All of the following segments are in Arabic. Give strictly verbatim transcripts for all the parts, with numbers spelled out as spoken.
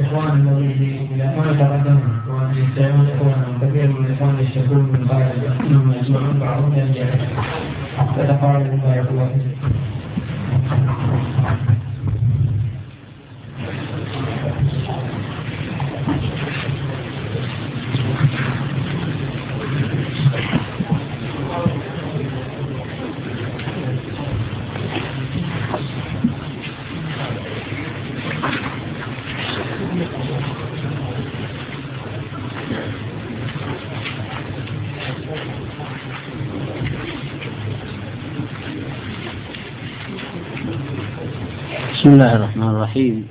الإخوان الذي ما يتقدم ويستعمل إخوانهم كثير من الإخوان يشتكون من خارج أنهم يجمعون بعضهم يرجع فتقارب بارك الله فيك. بسم الله الرحمن الرحيم.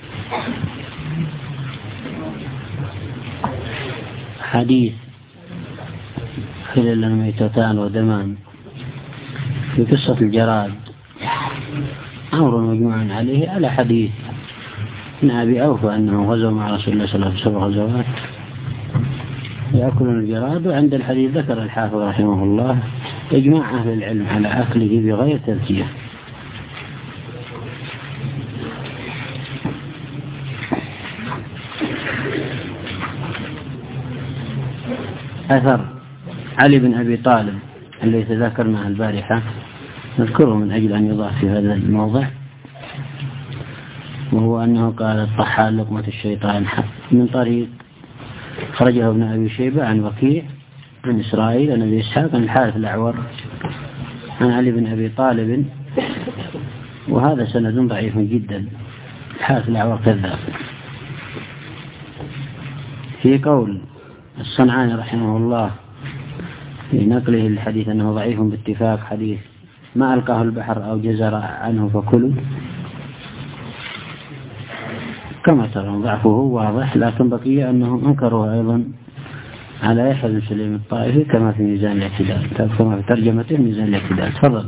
حديث خلل ميتتان ودمان في قصة الجراد أمر مجموع عليه على حديث من أبي أوفى أنه غزوا مع رسول الله صلى الله عليه وسلم سبع غزوات يأكلون الجراد. وعند الحديث ذكر الحافظ رحمه الله إجماع أهل العلم على أكله بغير تذكية. أثر علي بن أبي طالب الذي ذكرناه البارحة نذكره من أجل أن يضاف في هذا الموضع، وهو أنه قال الطحال لقمة الشيطان من طريق خرجه ابن أبي شيبة عن وكيع عن إسرائيل عن أبي إسحاق عن الحارث الأعور عن علي بن أبي طالب، وهذا سند ضعيف جدا. الحارث الأعور كذاب. في قول الصنعاني رحمه الله في نقله الحديث أنه ضعيف باتفاق حديث ما ألقاه البحر أو جزر عنه فكلوا، كما ترون ضعفه واضح، لكن بقي أنهم أنكروا أيضا على يحيى بن سليم الطائفي كما في ميزان الاعتدال، كما في ترجمته ميزان الاعتدال. تفضل.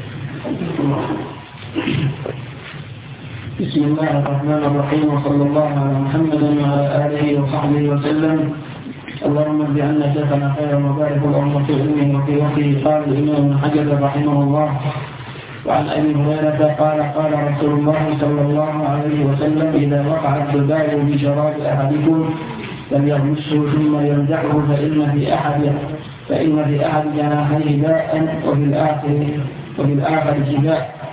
بسم الله الرحمن الرحيم، وصلى الله على محمد وعلى آله وصحبه وسلم. اللهم اجعلنا شيخنا خيرا وبارك اللهم في علمه وفي وقته. قال الإمام ابن حجر رحمه الله: وعن أبي هريرة قال قال رسول الله صلى الله عليه وسلم: إذا وقع الذباب في شراب أحدكم فليغمسه ثم ينزعه فإن في أحد فإن في أحد جناحيه داء وفي الآخر وفي الآخر شفاء.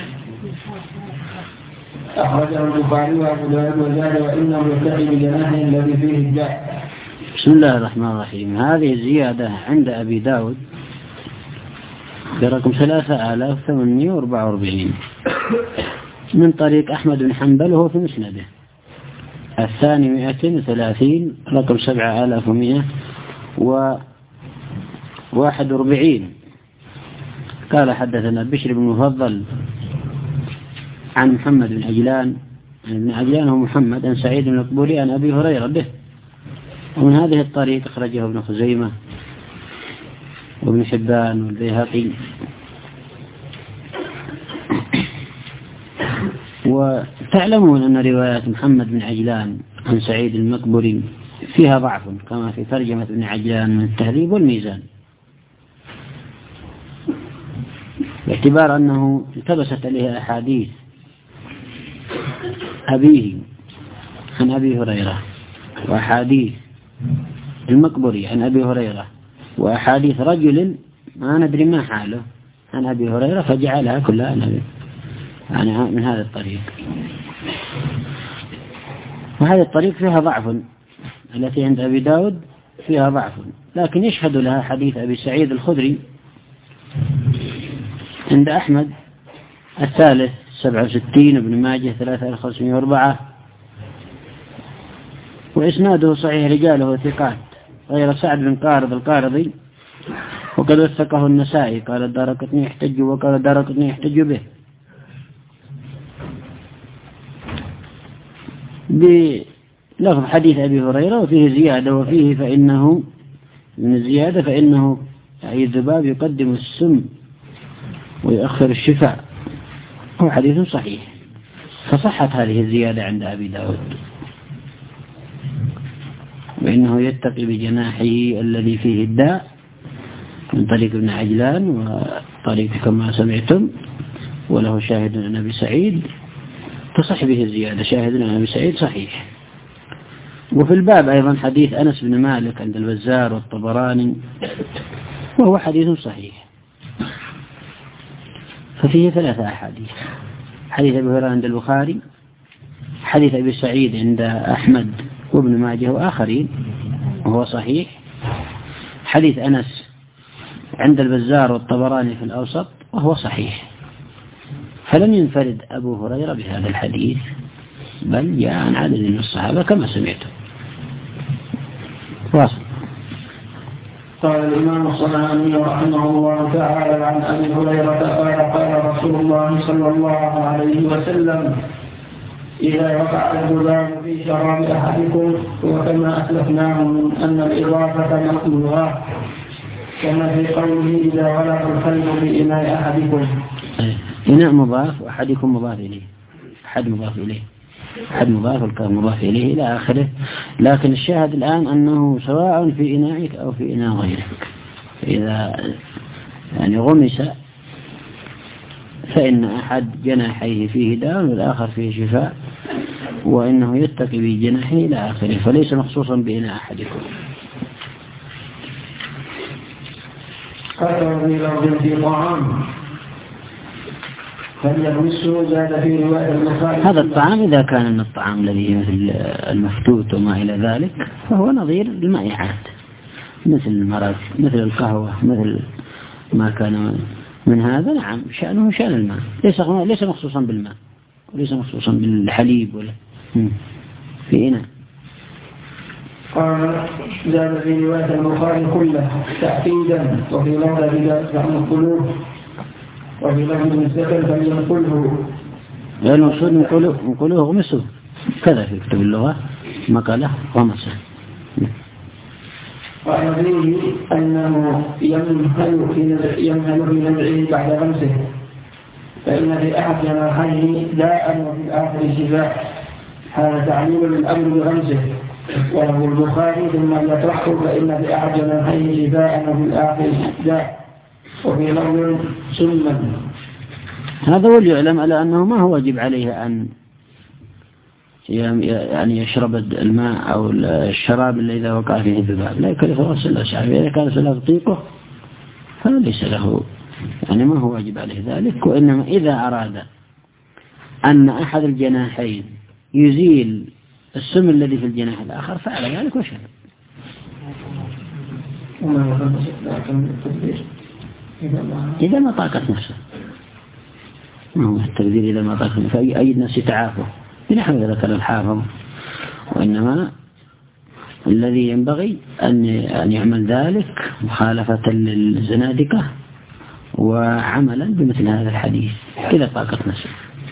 أخرجه البخاري وأبو داود وزاد: وإنه يلتقي بجناحه الذي فيه الداء. بسم الله الرحمن الرحيم. هذه الزيادة عند أبي داود برقم ثلاثة آلاف ثمانمائة وأربعة وأربعين من طريق أحمد بن حنبل وهو في مسنده. الثاني مئتين وثلاثين رقم سبعة آلاف ومئة وواحد وأربعين. قال حدثنا بشر بن مفضل عن محمد بن عجلان بن عجلان هو محمد عن سعيد بن المقبوري عن أبي هريرة به. ومن هذه الطريق أخرجه ابن خزيمة وابن حبان والبيهقي. وتعلمون أن روايات محمد بن عجلان عن سعيد المقبوري فيها ضعف كما في ترجمة ابن عجلان من التهذيب والميزان، باعتبار أنه التبست عليه أحاديث أبيه عن أبي هريرة وأحاديث المقبوري عن أبي هريرة وأحاديث رجل ما ندري ما حاله عن أبي هريرة، فجعلها كلها نبي يعني من هذا الطريق. وهذا الطريق فيها ضعف، التي عند أبي داود فيها ضعف، لكن يشهد لها حديث أبي سعيد الخدري عند أحمد الثالث سبعة وستين وابن ماجه ثلاثة آلاف وخمسمائة وأربعة، وإسناده صحيح رجاله ثقات غير سعد بن قارض القارضي، وقد وثقه النسائي قال الدارقطني يحتج وقال الدارقطني يحتج به بلفظ حديث أبي هريرة وفيه زيادة، وفيه فإنه من الزيادة فإنه أي الذباب يقدم السم ويؤخر الشفاء، هو حديث صحيح. فصحت هذه الزيادة عند أبي داود، وإنه يتقي بجناحه الذي فيه الداء من طريق ابن عجلان وطريق كما سمعتم، وله شاهد عن أبي سعيد تصح به الزيادة. شاهد عن أبي سعيد صحيح وفي الباب أيضا حديث أنس بن مالك عند البزار والطبراني وهو حديث صحيح، ففيه ثلاثة أحاديث: حديث أبي هريرة عند البخاري، حديث أبي سعيد عند أحمد وابن ماجه وآخرين وهو صحيح، حديث أنس عند البزار والطبراني في الأوسط وهو صحيح. فلم ينفرد أبو هريرة بهذا الحديث، بل جاء عن عدد من الصحابة كما سمعتم. واصل. قال الإمام الصنعاني رحمه الله تعالى عن أبي هريرة قال قال رسول الله صلى الله عليه وسلم: إذا وقع الذباب في شراب أحدكم، وكما أسلفناه من أن الإضافة مطلوبة كما في قوله إذا ولق الخلق في إناء أحدكم. إناء مضاف وأحدكم مضاف إليه، أحد مضاف إليه، أحد مضاف والكلام مضاف إليه إلى آخره. لكن الشاهد الآن أنه سواء في إنائك أو في إناء غيرك، إذا يعني غمس فإن أحد جناحيه فيه داء والآخر فيه شفاء، وإنه يتقي بجناحه إلى آخره، فليس مخصوصا بإناء أحدكم. قال في طعام زاد في رواية هذا الطعام إذا كان من الطعام الذي مثل المفتوت وما إلى ذلك فهو نظير المائعات، مثل المرق، مثل القهوة، مثل ما كان من هذا. نعم شأنه شأن الماء، ليس ليس مخصوصا بالماء وليس مخصوصا بالحليب ولا في إناء. قال زاد في رواية البخاري كله تأكيدا، وفي لفظ بذلك عن القلوب، وفي لفظ السكن فلينقله. يعني المقصود نقوله غمسه كذا في كتب اللغة مقالة غمسه. قال فيه أنه يمهل في يمهل في نزعه بعد غمسه، فإن في أحد جناحيه داء وفي الآخر شفاء. هذا تعليل للأمر بغمسه. وله البخاري ثم يطرحه فإن في أحد جناحيه شفاء وفي الآخر داء وفي لفظ سما. هذا وليعلم على أنه ما هو واجب عليه أن يعني يشرب الماء أو الشراب اللي إذا وقع فيه الذباب، لا يكلف نفسه إلا وسعها. إذا كان لا تطيقه فليس له، يعني ما هو واجب عليه ذلك. وإنما إذا أراد أن أحد الجناحين يزيل السم الذي في الجناح الآخر فعل ذلك وشرب. إذا ما طاقت نفسه، ما هو التقدير إذا ما طاقت نفسه، فأي الناس يتعافوا بنحو ذكر الحافظ. وإنما الذي ينبغي أن أن يعمل ذلك مخالفة للزنادقة وعملا بمثل هذا الحديث إذا طاقت نفسه.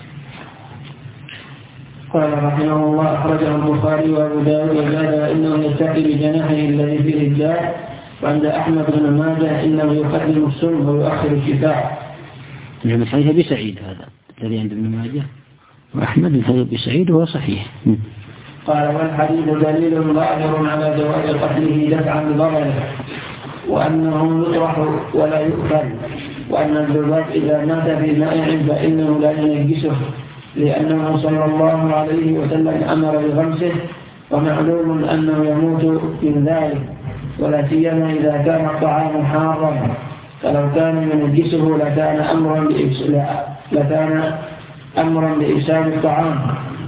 قال رحمه الله أخرجه البخاري وأبو داود وزاد إنه يتقي بجناحه الذي فيه الداء. وعند أحمد بن ماجه إنه يقدم السم ويؤخر الشفاء. من حديث أبي سعيد هذا الذي عند ابن ماجه، وأحمد من حديث أبي سعيد وهو صحيح. قال والحديث دليل ظاهر على جواز قتله دفعا لضرره، وأنه يطرح ولا يؤكل، وأن الذباب إذا مات في مائع فإنه لا ينجسه، لأنه صلى الله عليه وسلم أمر بغمسه، ومعلوم أنه يموت من ذلك، ولا سيما إذا كان الطعام حارا، فلو كان ينجسه لكان أمرا لكان أمرا بإفساد الطعام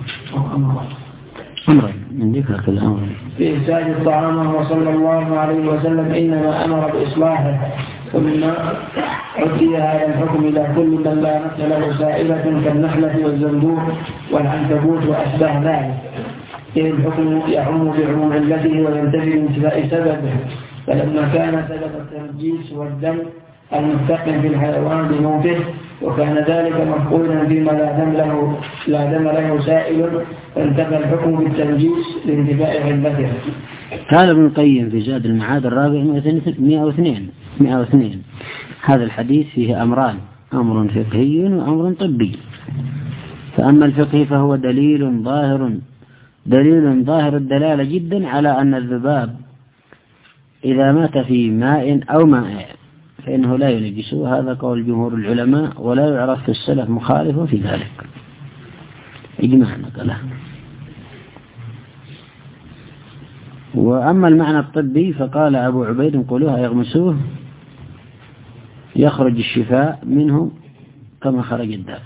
أمرا من ذكرك الأمر بإفساد الطعام. وصلى الله عليه وسلم إنما أمر بإصلاحه. ومما عدي هذا الحكم إلى كل من لا نفس له سائلة كالنحلة والزندوق والعنكبوت وأشباه ذلك، إذ الحكم يعم بعموم علته وينتهي بانتفاء سببه. فلما كان سبب التنجيس والدم المستقم في الحيوان بموته، وكان ذلك مفقودا فيما لا دم له لا دم له سائل، فانتفى الحكم بالتنجيس لانتفاء علته. قال ابن القيم في زاد المعاد الرابع مئة واثنين هذا الحديث فيه أمران: أمر فقهي وأمر طبي. فأما الفقهي فهو دليل ظاهر دليل ظاهر الدلالة جدا على أن الذباب إذا مات في ماء أو مائع فإنه لا ينجسه. هذا قول جمهور العلماء، ولا يعرف في السلف مخالف في ذلك إجماع نقله. وأما المعنى الطبي فقال أبو عبيد قولوها يغمسوه يخرج الشفاء منه كما خرج الداء.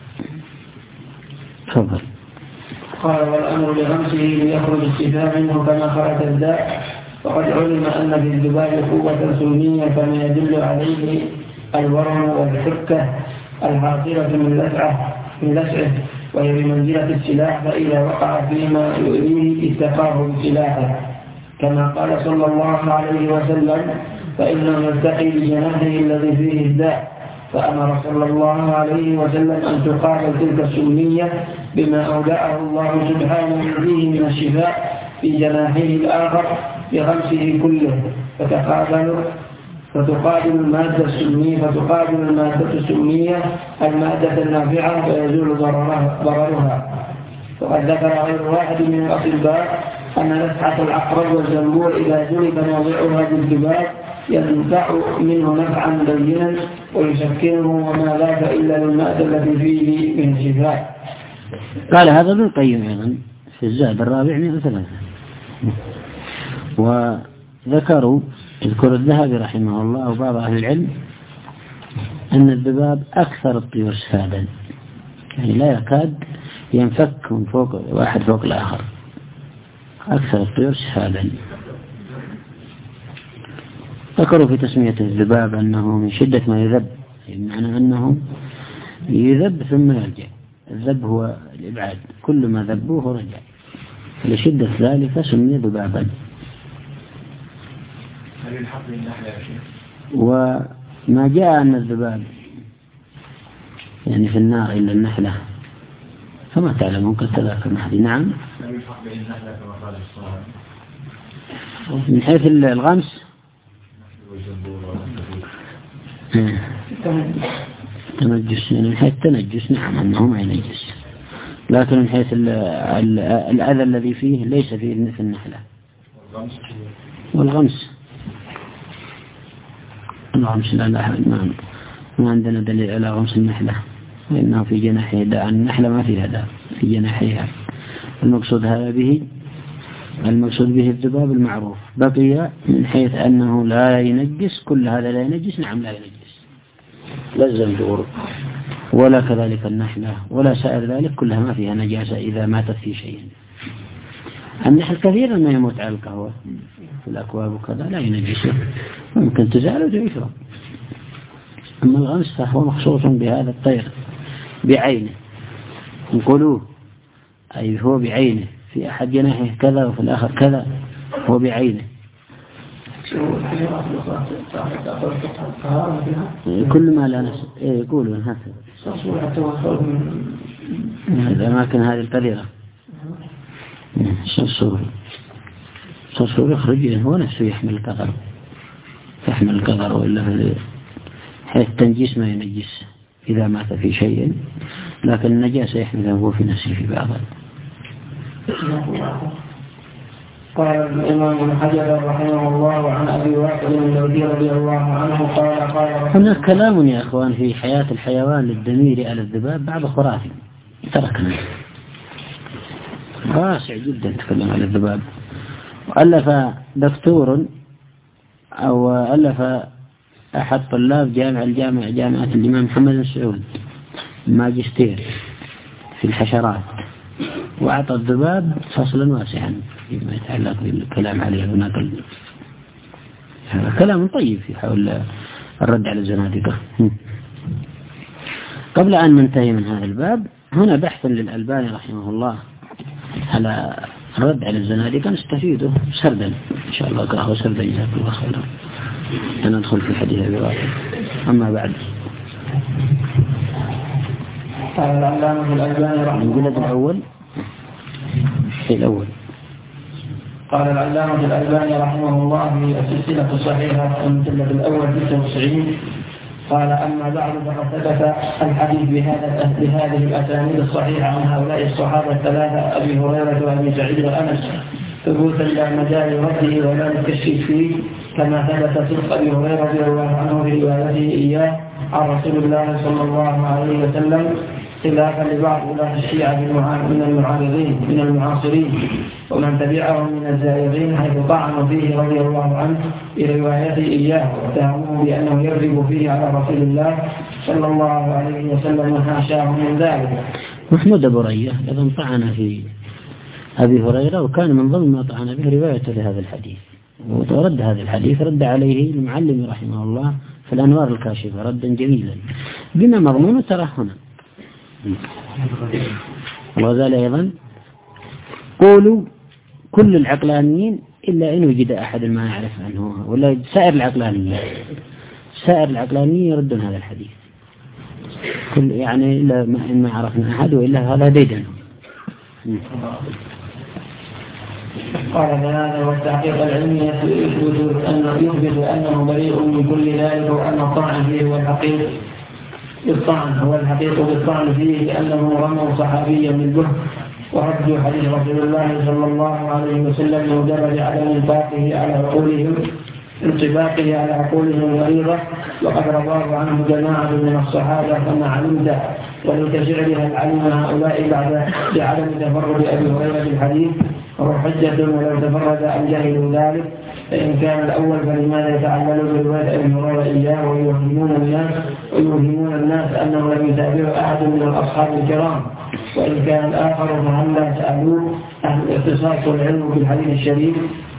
تفضل. قال والأمر لغمسه ليخرج الشفاء منه كما خرج الداء، وقد علم أن في الذباب قوة سلمية كما يدل عليه الورم والحكة الحاصلة من لسعه من لسعه وهي بمنزلة السلاح، فإذا وقع فيما يؤذيه اتقاه بسلاحه، كما قال صلى الله عليه وسلم فإنه يلتقي بجناحه الذي فيه الداء، فأمر صلى الله عليه وسلم أن تقابل تلك السلمية بما أودعه الله سبحانه فيه من الشفاء في جناحه الآخر بغمسه كله، فتقابل فتقابل المادة السلمية فتقابل المادة السلمية المادة النافعة فيزول ضررها. وقد ذكر غير واحد من الأطباء أن لسعة العقرب والزنبور إذا جلب موضعها بالذباب ينفع منه نفعا بينا ويسكنه وما ذاك إلا للمادة التي فيه من شفاء. قال هذا ابن القيم أيضا في الزاد الرابع مئة وثلاثة. وذكروا يذكر الذهبي رحمه الله وبعض أهل العلم أن الذباب أكثر الطيور سفادا، يعني لا يكاد ينفك من فوق واحد فوق الآخر، أكثر الطيور سفادا. ذكروا في تسمية الذباب أنه من شدة ما يذب، يعني أنه يذب ثم يرجع. الذب هو الإبعاد، كل ما ذبوه رجع، لشدة ذلك سمي ذبابا. وما جاء أن الذباب يعني في النار إلا النحلة فما تعلمون قد تذاكرنا هذه. نعم، من حيث الغمس تنجس، يعني من حيث التنجس نعم أنه ما ينجس، لكن من حيث الأذى الذي فيه ليس فيه في النحلة. والغمس الغمس لا لا ما, ما عندنا دليل على غمس النحلة، لأنه في جناحها داء، النحلة ما فيها داء في جناحها. المقصود هذا به المقصود به الذباب المعروف. بقي من حيث أنه لا ينجس، كل هذا لا ينجس، نعم لا ينجس، لا الزنبور ولا كذلك النحلة ولا سائر ذلك كلها ما فيها نجاسة إذا ماتت في شيء. النحل كثيرا ما يموت على القهوة في الأكواب وكذا لا ينجسه، ممكن تزال ويشرب. أما الغمس فهو مخصوص بهذا الطير بعينه، نقولوه أي هو بعينه، في أحد جناحه كذا وفي الآخر كذا، هو بعينه. كل ما لا نفس إيه يقولون هكذا الأماكن هذه القذرة. صرصور صرصور يخرج هو نفسه يحمل القذر، يحمل القذر، وإلا في حيث التنجيس ما ينجس إذا مات في شيء، لكن النجاسة يحمله هو في نفسه في بعضها. قال الإمام ابن حجر رحمه الله عن أبي واقد الذي رضي الله عنه قال قال هناك كلام يا أخوان في حياة الحيوان للدمير على الذباب بعض خرافي تركنا واسع جدا تكلم على الذباب. وألف دكتور أو ألف أحد طلاب جامعة الجامعة جامعة الإمام محمد بن سعود ماجستير في الحشرات، وأعطى الذباب فصلا واسعا فيما يتعلق بالكلام عليه ونقل. هذا كلام طيب في حول الرد على الزنادقة. قبل أن ننتهي من هذا الباب، هنا بحث للألباني رحمه الله على الرد على الزنادقة نستفيده سردا إن شاء الله. أقرأه سردا جزاك الله خيرا، سندخل في حديث أبي واقد. أما بعد قال العلامة الألباني رحمه الله الأول الأول قال العلامة الألباني رحمه الله في السلسلة الصحيحة المجلد الأول تسعة وتسعين قال أما بعد فقد ثبت الحديث بهذا بهذه الأسانيد الصحيحة عن هؤلاء الصحابة الثلاثة أبي هريرة وأبي سعيد وأنس ثبوتا لا مجال رده ولا التشكيك فيه، كما ثبت صدق أبي هريرة رضي الله عنه في روايته إياه عن رسول الله صلى الله عليه وسلم خلافا لبعض ولاة الشيعة من المعارضين من المعاصرين ومن تبعهم من الزائغين، حيث طعنوا فيه رضي الله عنه بروايته إياه واتهموه بأنه يرغب فيه على رسول الله صلى الله عليه وسلم وحاشاه من ذلك. محمود أبو رية أيضا طعن في أبي هريرة، وكان من ضمن ما طعن به روايته لهذا الحديث، ورد هذا الحديث رد عليه المعلم رحمه الله في الأنوار الكاشفة ردا جميلا بما مضمون ترهنا. وقال أيضا قولوا كل العقلانيين إلا إن وجد أحد ما يعرف عنه، ولا سائر العقلانيين سائر العقلانيين يردون هذا الحديث كل يعني إلا ما عرفنا أحد وإلا هذا ديدن. قال هذا والتحقيق العلمي يثبت أنه يثبت أنه بريء من كل ذلك، وأن الطعن فيه هو الحقيق بالطعن هو الحقيق بالطعن فيه لأنه رموا صحابيا بالبه وردوا حديث رسول الله صلى الله عليه وسلم بمجرد عدم انطباقه على عقولهم انطباقه على عقولهم المريضة، وقد رواه عنه جماعة من الصحابة كما علمت، ولتشعر هل علم هؤلاء بعد بعدم تفرد أبي هريرة بالحديث وهو حجة ولو تفرد أن جهلوا ذلك، فإن كان الأول فلماذا يتعللوا برواية أبي هريرة إياه ويوهمون الناس ويوهمون الناس أنه لم يتابعه أحد من الأصحاب الكرام، وإن كان الآخر فهلا سألوه أهل الاختصاص والعلم بالحديث الشريف.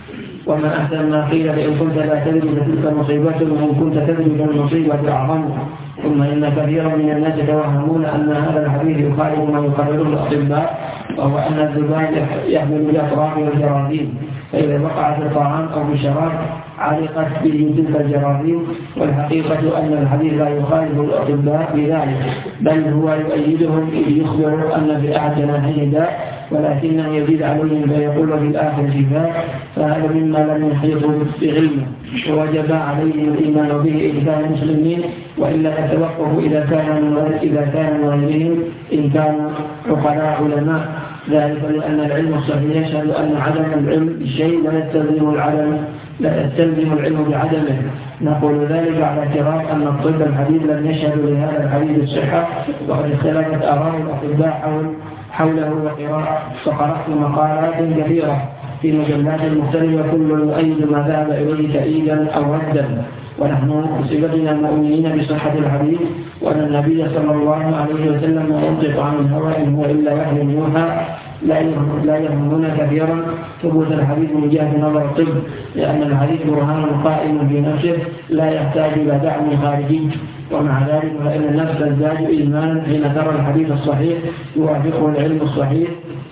وما أحسن ما قيل لئن كنت لا تدري فتلك مصيبة وإن كنت تدري فالمصيبة أعظم. ثم إن كثيرا من الناس يتوهمون أن هذا الحديث يخالف ما يقرره الأطباء، وهو أن الذباب يحمل الأطراف والجراثيم، فإذا وقع في الطعام أو في الشراب علقت به تلك الجراثيم، والحقيقة أن الحديث لا يخالف الأطباء بذلك، بل هو يؤيدهم إذ يخبر أن في أحد جناحيه داء ولكنه يزيد عليهم فيقول في الآخر شفاء، فهذا مما لم يحيطوا بعلمه، ووجب عليهم الإيمان به إذا كانوا مسلمين، وإلا يتوقف إذا كان من غير إذا كان من غيرهم إن كانوا عقلاء علماء، ذلك لأن العلم الصحيح يشهد أن عدم العلم بالشيء لا يستلزم العدم لا يستلزم العلم بعدمه. نقول ذلك على اعتراف أن الطب الحديث لم يشهد لهذا الحديث الصحة، وقد اختلفت آراء الأطباء حول حوله وقراءة، وقرأت مقالات كثيرة في مجلات مختلفة كل يؤيد ما ذهب إليه تأييدا أو ردا، ونحن بصفتنا مؤمنين بصحة الحديث وأن النبي صلى الله عليه وسلم ينطق عن الهوى إن هو إلا وحي يوحى، لا يهمنا كثيرا ثبوت الحديث من جهة نظر الطب، لأن الحديث برهان قائم في نفسه لا يحتاج إلى دعم خارجي، ومع ذلك فإن النفس تزداد إيمانا حين ترى الحديث الصحيح يوافقه العلم الصحيح،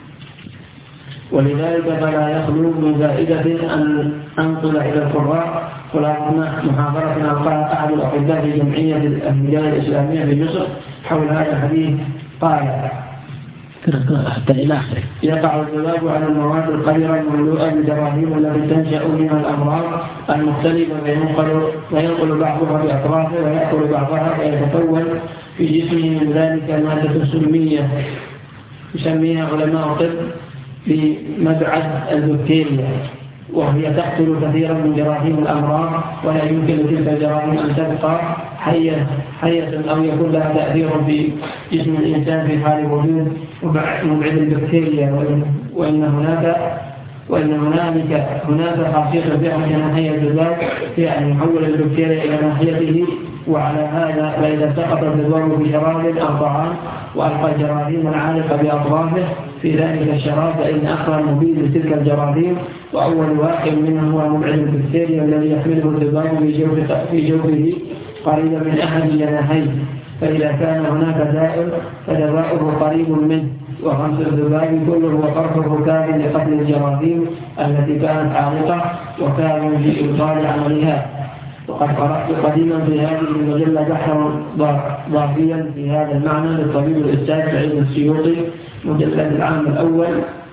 ولذلك فلا يخلو من فائدة أن أنقل إلى القراء خلاصة محاضرة ألقاها أحد الأطباء في جمعية الهداية الإسلامية في مصر حول هذا الحديث. قال حتى إلى آخره: يقع الجواب على المواد القذرة المملوءة بالجراثيم التي تنشأ منها الأمراض المختلفة، فينقل وينقل بعضها بأطرافه ويأكل بعضها ويتكون في جسمه من ذلك مادة سمية يسميها علماء الطب بمبعث البكتيريا، وهي تقتل كثيرا من جراثيم الأمراض، ولا يمكن لتلك الجراثيم أن تبقى حية حية أو يكون لها تأثير في جسم الإنسان في حال وجود مبعث البكتيريا، وإن هناك وإن هناك هناك خاصية في أحد ناحية الذباب في أن يحول البكتيريا إلى ناحيته، وعلى هذا فإذا سقط الذباب في شراب أو طعام وألقى الجراثيم العالقة بأطرافه في ذلك الشراب، فإن أخر مبيد لتلك الجراثيم، وأول واقع منه هو مبعث البكتيريا الذي يحمله الذباب في جوفه قريبا من أحد جناحيه، فإذا كان هناك داء فدواؤه قريب منه، وخمس الذباب كله وطرفه كافٍ لقتل الجراثيم التي كانت عالقة وكافٍ في إبطال عملها. وقد قرأت قديما في هذه المجلة بحثا ضافيا في هذا المعنى للطبيب الأستاذ سعيد السيوطي، مجلد العام الأول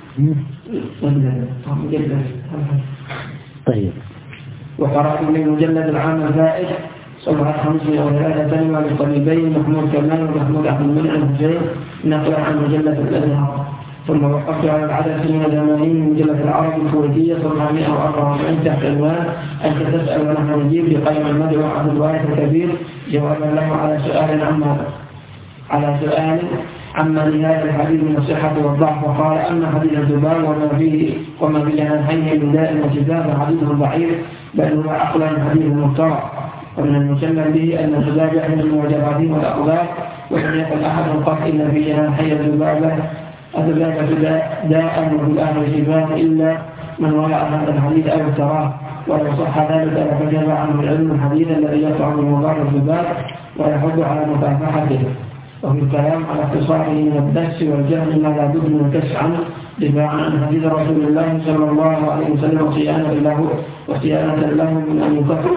مجلد طيب وقرأت من مجلد العام الفائت صفحة خمسة وثلاثة كلمة للطبيبين محمود كمال ومحمود أحمد منعم الحجين نقلا عن مجلة الأزهر. ثم وقفت على العدد من الزمانين من مجلة العرب الكويتية صفحة مئة وأربعة وأربعين تحت عنوان أنت تسأل ونحن نجيب بقيم المدعو عبد الوارث الكبير جوابا له على سؤال عما على سؤال عما لهذا الحديث من الصحة والضعف، وقال أما حديث الذباب وما فيه وما بجناحيه من داء وشفاء فحديث ضعيف بل هو عقلا حديث مفترى. ومن المسلم به أن الذباب يحمل الموجبات والأقدار، ولم يقل أحد قط إن في جناحي الذبابة الذبابة داء وفي الآخر شفاء إلا من وضع هذا الحديث أو افتراه، ولو صح ذلك لفجر عنه العلم الحديث الذي يقع من مضار الذباب ويحض على مكافحته. وفي الكلام على اختصاره من الدس والجهل ما لا بد من الكشف عنه دفاعا عن حديث رسول الله صلى الله عليه وسلم وصيانة له وصيانة له من أن يكفر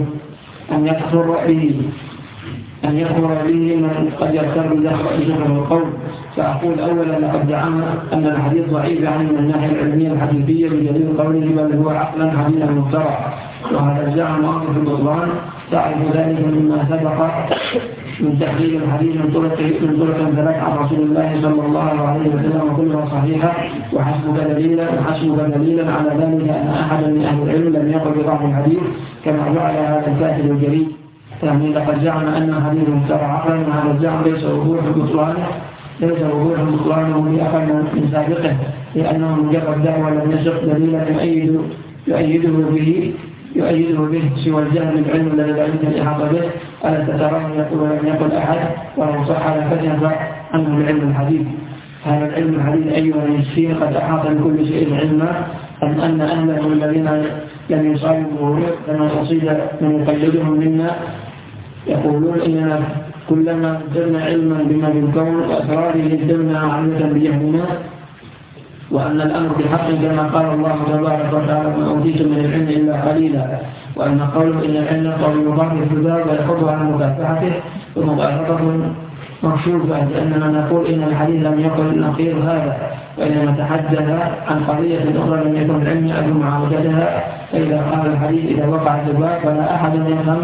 أن يكفر به أن يكفر به من قد يغتر بجهل القول. فأقول أولا لقد زعمنا أن الحديث ضعيف يعني من الناحية العلمية الحديثية بدليل قوله بل هو عقلا حديثا مفترى، وهذا الزعم واضح في البطلان. تعرف ذلك مما سبق من تحليل الحديث من طرق من طرق ثلاث عن رسول الله صلى الله عليه وسلم وكلها صحيحة، وحسبك دليلا وحسبك دليلا على ذلك أن أحدا من أهل العلم لم يقل بضعف الحديث كما فعل هذا الكاتب الجليل. يعني لقد زعم أن الحديث مفترى عقلا، وهذا الزعم ليس وضوح بطلانه ليس وضوح بطلانه بأقل من سابقه، لأنه مجرد دعوة لم يسق دليلا يؤيد يؤيده به يؤيده به سوى الجهل العلم الذي لا يمكن الإحاطة به. ألا تتراه يقول ولم يقل أحد، ولو صح لكشف عنه العلم الحديث. هذا العلم الحديث أيها المسكين قد أحاط بكل شيء علما، أم أن أهله الذين لم يصابوا كما أصيب من يقلدهم منا يقولون إننا كلما زدنا علما بما بالكون وأسراره ازددنا عمية بجهلنا، وأن الأمر بحق كما قال الله تبارك وتعالى ما أوتيتم من العلم إلا قليلا، وأن قوله إن العلم قول يضاف الكتاب ويحض على مكافحته ومغالطة مكشوفة، لأننا نقول إن الحديث لم يقل نقير هذا، وإنما تحدث عن قضية أخرى لم يكن العلم أجل معالجتها. فإذا قال الحديث إذا وقع الذباب فلا أحد يفهم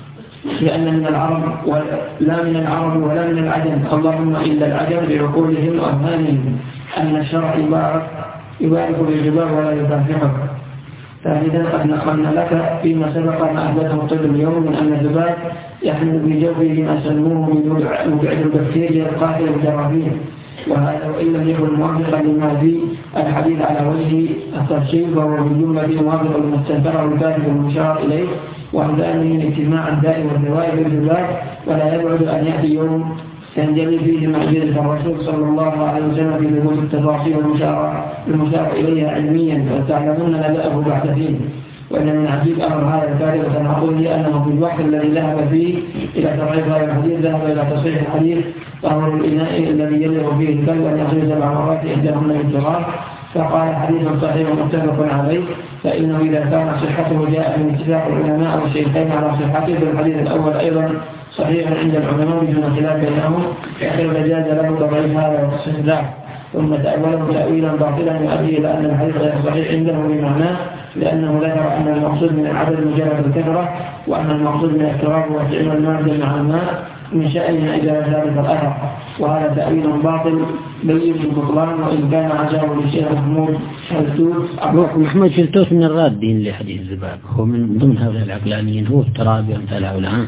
لأن من العرب ولا من العرب ولا من العجم اللهم إلا العجم بعقولهم وأذهانهم أن الشرع يبارك يبارك بالجبال ولا يكافحه. ثالثا قد نقلنا لك فيما سبق ما أثبته الطب اليوم من أن الذباب يحمل في جوفه ما سموه من مبعد البكتيريا القاتلة الجراثيم، وهذا وإن لم يكن موافقا لما في الحديث على وجه التفصيل فهو بالجملة موافق لما استنكره الكاتب المشار إليه، وهذا من اجتماع الداء والدواء بالذباب. ولا يبعد أن يأتي يوم ينجلي فيه معجزة الرسول صلى الله عليه وسلم في ثبوت التفاصيل المشار إليها علميا، وتعلمون نداءه بعد حين. وإن من عجيب أمر هذا الكاتب وتناقضه أنه في الوقت الذي ذهب فيه إلى تصحيح هذا الحديث ذهب إلى تصحيح الحديث طهر الإناء الذي يلغ فيه الكلب أن يصير سبع مرات إحداهن بالتراب، فقال حديث صحيح متفق عليه، فإنه إذا كان صحته جاء من اتفاق العلماء والشيخين على صحته، فالحديث الأول أيضا صحيح عند العلماء بدون خلاف بينهم، فإذا جاز له تضعيف هذا وتصحيح ذاك، ثم تأوله تأويلا باطلا يؤدي إلى أن الحديث غير صحيح عنده بمعناه، لأنه ذكر أن المقصود من العدد مجرد الكثرة، وأن المقصود من الاقتراب وفعل المادة مع الماء من شأنها إلى ذلك الأثر، وهذا تأويل باطل بين البطلان، وإن كان عزاه للشيخ محمود شلتوت. محمود شلتوت من الرادين لحديث الذباب، هو من ضمن هؤلاء العقلانيين، هو الترابي وامثال هؤلاء.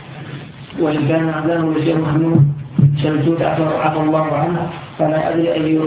وإن كان عزاه للشيخ محمود شلتوت عفى الله عنه، فلا أدري أي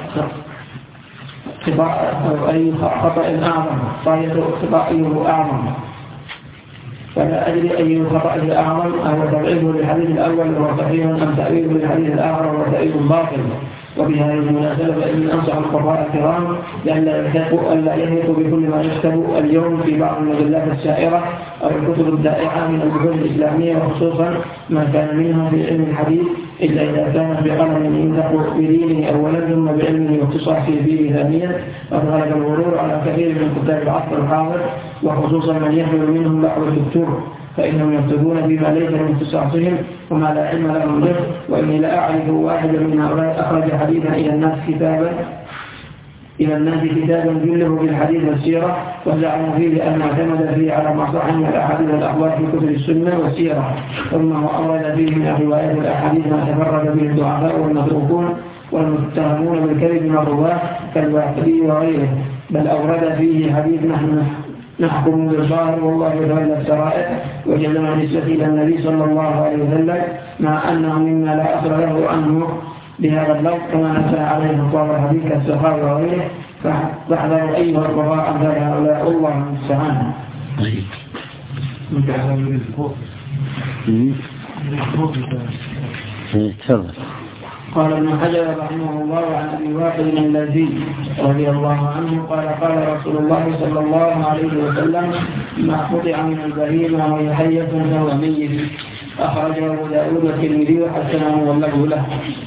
أي خطأ أعظم طائر خطأيه أعظم فلا أدري أي خطأ أعظم أو تضعيفه للحديث الأول هو صحيح أم تأويله للحديث الآخر هو تأويل باطل. وبهذه المناسبة فإني أنصح القراء الكرام ألا يهيقوا بكل ما يكتب اليوم في بعض المجلات الشائرة أو الكتب الدائعة من البحوث الإسلامية، وخصوصا ما كان منها في علم الحديث، إلا إذا كانت بقلم ينطق بدينه أولا ثم بعلمه واختصاصه فيه ثانيا. وغلب الغرور على كثير من كتاب العصر الحاضر، وخصوصا من يحمل منهم بعض الدكتور، فإنهم يكتبون بما ليس من اختصاصهم وما لا علم لهم به. وإني لا أعرف واحدا من هؤلاء أخرج حديثا إلى الناس كتابا إلى الناس كتابا جله بالحديث والسيرة، وزعموا فيه أن اعتمد فيه على ما صح من الأحاديث والأخبار في كتب السنة والسيرة، ثم أورد فيه من الروايات والأحاديث ما تفرد به الضعفاء والمتروكون والمتهمون بالكذب من الرواة كالواحدي وغيره، بل أورد فيه حديث نحن نحكم بالظاهر والله يتولى السرائر، وجعلنا نسبة إلى النبي صلى الله عليه وسلم، مع أنه مما لا أصل له عنه بهذا اللفظ كما نزل عليه الخطاب الحديث كالسخاء وغيره، فاحذروا أيها القضاء هؤلاء الله المستعان. قال ابن حجر رحمه الله عن أبي واقد الذي رضي الله عنه قال قال رسول الله صلى الله عليه وسلم ما قطع من البهيمة وهي حية فهو ميت، أخرجه أبو داود والترمذي وحسنه واللفظ له.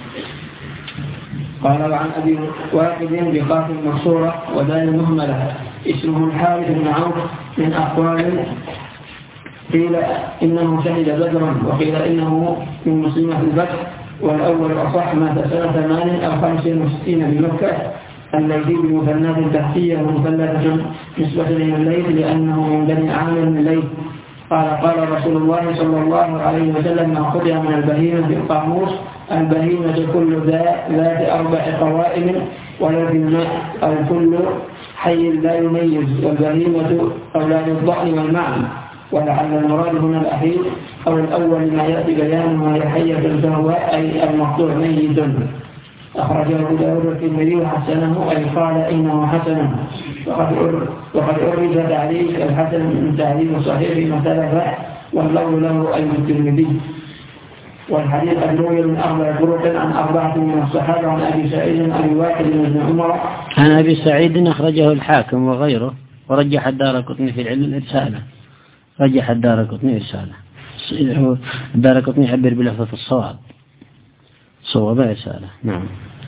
قال وعن أبي واقد بقاف مقصورة ودال مهملة اسمه الحارث بن عوف من أقوال قيل إنه شهد بدرا وقيل إنه من مسلمة البدر، والأول أصح مات سنة ثمان أو خمس وستين بمكة، الليثي بمثنات تحتية ومثلثة نسبة إلى الليث لأنه من بني عامر من الليث. قال قال رسول الله صلى الله عليه وسلم ما قطع من البهيمة في القاموس البهيمة كل ذات أربع قوائم ولا في الماء أو كل حي لا يميز، والبهيمة أولاد الضأن والمعن، ولعل المراد هنا الأخير أو الأول ما يأتي بيانه وهي حية فهو أي المقطوع ميت. أخرجه أبو داود والترمذي وحسنه أي قال إنه حسن، وقد أورد تعليق الحسن من تعليق صحيح مثلا واللفظ له أي الترمذي. والحديث قد روي من أربع طرق عن أربعة من الصحابة عن أبي سعيد عن أبي واقد بن عمر عن أبي سعيد أخرجه الحاكم وغيره ورجح الدارقطني في العلم الإرسالة رجح الدارقطني إرسالة الدارقطني يعبر بلفظة الصواب صواب إرسالة. نعم.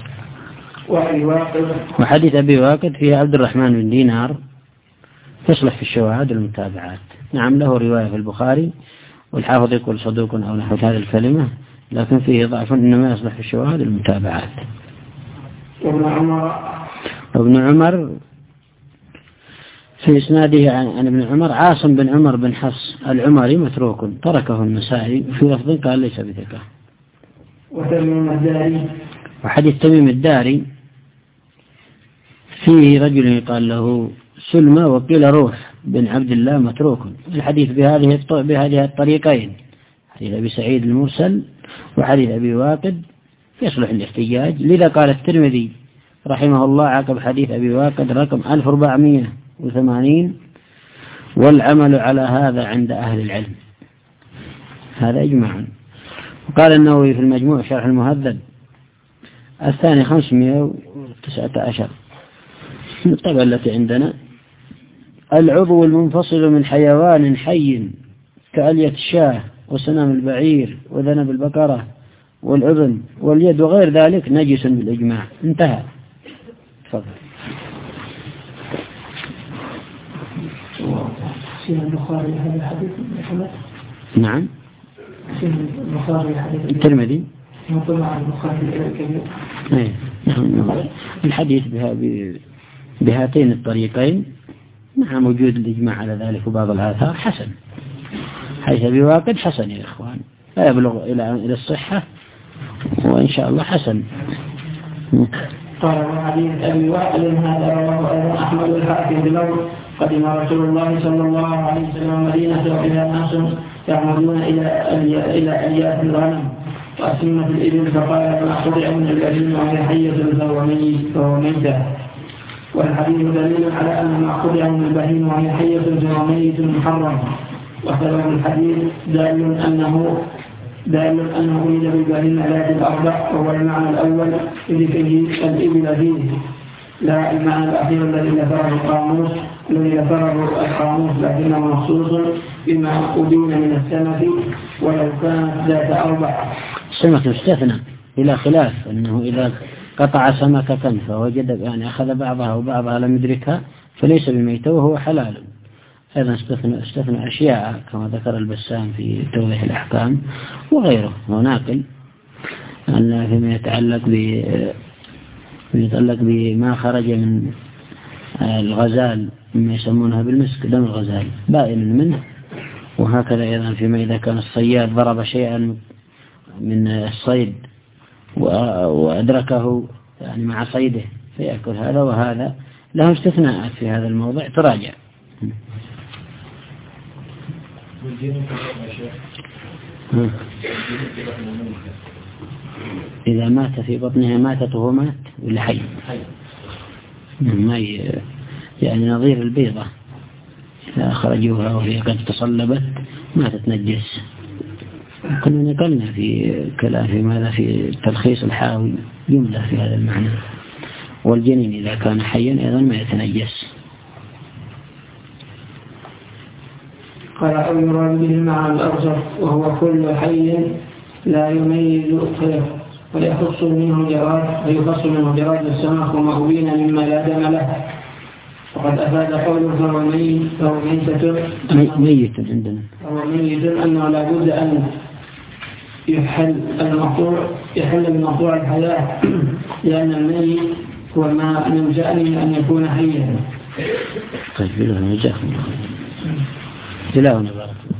وحديث أبي واقد فيه عبد الرحمن بن دينار يصلح في الشواهد والمتابعات. نعم له رواية في البخاري والحافظ يقول صدوق أو نحو هذه الكلمة لكن فيه ضعف إنما يصلح في الشواهد والمتابعات. وابن عمر وابن عمر في إسناده عن ابن عمر عاصم بن عمر بن حفص العمري متروك تركه النسائي في لفظ قال ليس بثقة. وتميم الداري وحديث تميم الداري فيه رجل قال له سلمى وقيل روح بن عبد الله متروك. الحديث بهذه بهذه الطريقين حديث أبي سعيد المرسل وحديث أبي واقد يصلح الاحتجاج، لذا قال الترمذي رحمه الله عقب حديث أبي واقد رقم ألف وأربعمائة وثمانين والعمل على هذا عند أهل العلم، هذا إجماعا. وقال النووي في المجموع شرح المهذب الثاني خمسمائة وتسعة عشر الطبعة التي عندنا العضو المنفصل من حيوان حي كألية الشاه وسنام البعير وذنب البقرة والأذن واليد وغير ذلك نجس بالإجماع. انتهى. تفضل. البخاري هذا الحديث محمد. نعم. البخاري حديث الترمذي. مطلع البخاري الكبير. إيه. نعم. الحديث بها بهاتين الطريقين مع وجود الإجماع على ذلك وبعض الآثار حسن، حيث بواقد حسن يا إخوان لا يبلغ إلى إلى الصحة وإن شاء الله حسن. قال حديث أبي واقد هذا رواه أيضا أحمد الحاكم بلفظ قدم رسول الله صلى الله عليه وسلم مدينة وإلى ناس يعمدون إلى إلى ألياف الغنم وأسمة الإبل فقال ما قطع من الأبل وهي حية فهو ميت فهو ميتة. والحديث دليل على أن ما قطع من البهيم وهي حية فهو ميت محرم. وسبب الحديث دال أنه دال أنه ولد بالبهيم على الأربع وهو المعنى الأول لذكر الإبل فيه لا المعنى الأخير الذي ذكره القاموس الذي ذكره القاموس لكنه مخصوص بما أبين من السمك ولو كانت ذات أربع. السمك مستثنى إلى خلاف أنه إذا قطع سمكة فوجد يعني أخذ بعضها وبعضها لم يدركها فليس بميتة وهو حلال. أيضا استثنى, استثنى أشياء كما ذكر البسام في توضيح الأحكام وغيره وناقل أن فيما يتعلق ب يتعلق بما خرج من الغزال مما يسمونها بالمسك دم الغزال بائن منه. وهكذا أيضا فيما إذا كان الصياد ضرب شيئا من الصيد وأدركه يعني مع صيده فيأكل هذا وهذا له استثناءات في هذا الموضوع تراجع. إذا مات في بطنها ماتت وهو مات ولا حي؟ ما ي... يعني نظير البيضة إذا أخرجوها وهي قد تصلبت ما تتنجس. كنا نقلنا في كلام في ماذا في تلخيص الحاوي جملة في هذا المعنى. والجنين إذا كان حيا أيضا ما يتنجس. قال أو يراد به المعنى الأرجح وهو كل حي لا يميز خير ويخص منه جراد ويخص منه جراد السمك ومأوين مما لا دم له. وقد أفاد قوله فهو ميت فهو ميتة ميت عندنا فهو ميت أنه لا بد أن يحل المقطوع يحل بمقطوع الحياة لأن الميت هو ما من شأنه أن يكون حيا. طيب له نجاح تلاونا بارك